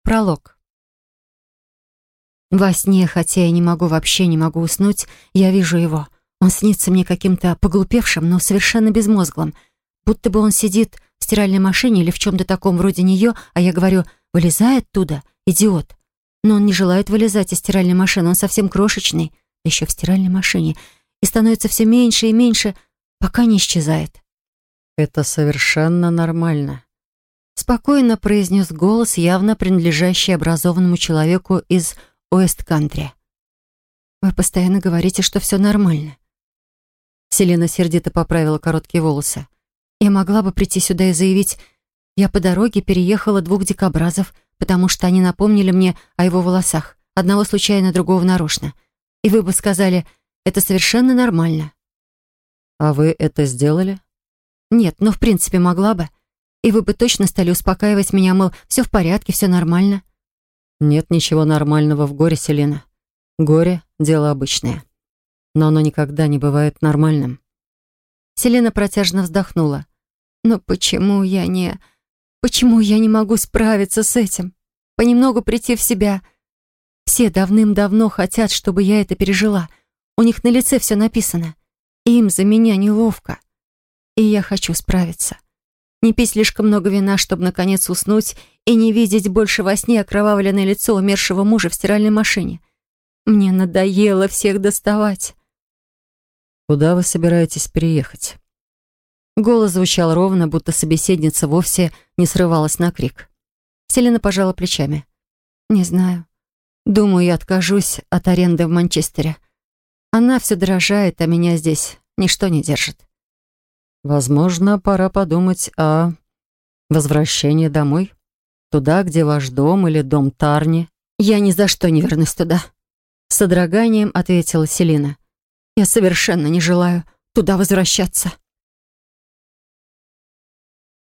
Пролог. Во сне, хотя я вообще не могу уснуть, я вижу его. Он снится мне каким-то поглупевшим, но совершенно безмозглым. Будто бы он сидит в стиральной машине или в чем-то таком вроде нее, а я говорю: «Вылезай оттуда, идиот». Но он не желает вылезать из стиральной машины, он совсем крошечный, еще в стиральной машине, и становится все меньше и меньше, пока не исчезает. «Это совершенно нормально», — спокойно произнес голос, явно принадлежащий образованному человеку из Уэст-Кантри. «Вы постоянно говорите, что все нормально». Селена сердито поправила короткие волосы. «Я могла бы прийти сюда и заявить: я по дороге переехала 2 дикобразов, потому что они напомнили мне о его волосах, одного случайно, другого нарочно. И вы бы сказали: это совершенно нормально». «А вы это сделали?» «Нет, но в принципе могла бы. И вы бы точно стали успокаивать меня, мол, все в порядке, все нормально». «Нет ничего нормального в горе, Селена. Горе — дело обычное. Но оно никогда не бывает нормальным». Селена протяжно вздохнула. «Но почему я не могу справиться с этим? Понемногу прийти в себя. Все давным-давно хотят, чтобы я это пережила. У них на лице все написано. Им за меня неловко. И я хочу справиться. Не пить слишком много вина, чтобы наконец уснуть и не видеть больше во сне окровавленное лицо умершего мужа в стиральной машине. Мне надоело всех доставать». «Куда вы собираетесь переехать?» Голос звучал ровно, будто собеседница вовсе не срывалась на крик. Селена пожала плечами. «Не знаю. Думаю, я откажусь от аренды в Манчестере. Она все дорожает, а меня здесь ничто не держит». «Возможно, пора подумать о возвращении домой. Туда, где ваш дом или дом Тарни». «Я ни за что не вернусь туда», — с содроганием ответила Селена. «Я совершенно не желаю туда возвращаться».